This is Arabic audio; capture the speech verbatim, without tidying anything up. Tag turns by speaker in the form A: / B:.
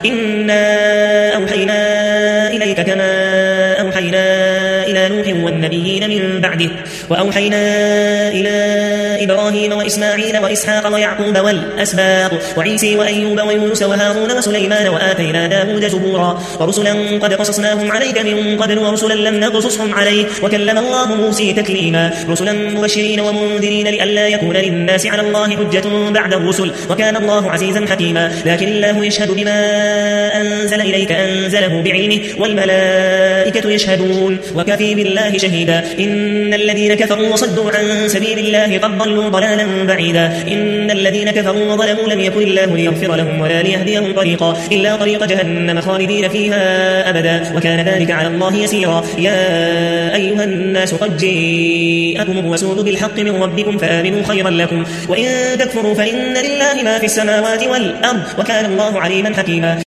A: إنا أوحينا إليك كما أوحينا إلى نوح والنبيين من بعده وأوحينا إلى إبراهيم وإسماعيل وإسحاق ويعقوب والأسباط وعيسى وأيوب ويونس وهارون وسليمان وآتينا داود زبورا ورسلا قد قصصناهم عليك من قبل ورسلا لم نقصصهم عليك وكلم الله موسى تكليما رسلا مبشرين ومنذرين لئلا يكون للناس على الله حجة بعد الرسل وكان الله عزيزا حكيما لكن الله يشهد بما أنزل إليك أنزله بعلمه والملائكة يشهدون وكفى بالله شهيدا إن الذين كفروا وصدوا عن سبيل الله قد ضلوا ضلالا بعيدا إن الذين كفروا وظلموا لم يكن الله ليغفر لهم ولا ليهديهم طريقا إلا طريق جهنم خالدين فيها أبدا وكان ذلك على الله يسيرا يا أيها الناس قد جاءكم الرسول بالحق من ربكم فآمنوا خيرا لكم وإن تكفروا فإن لله ما في السماوات والأرض وكان الله عليما حكيما.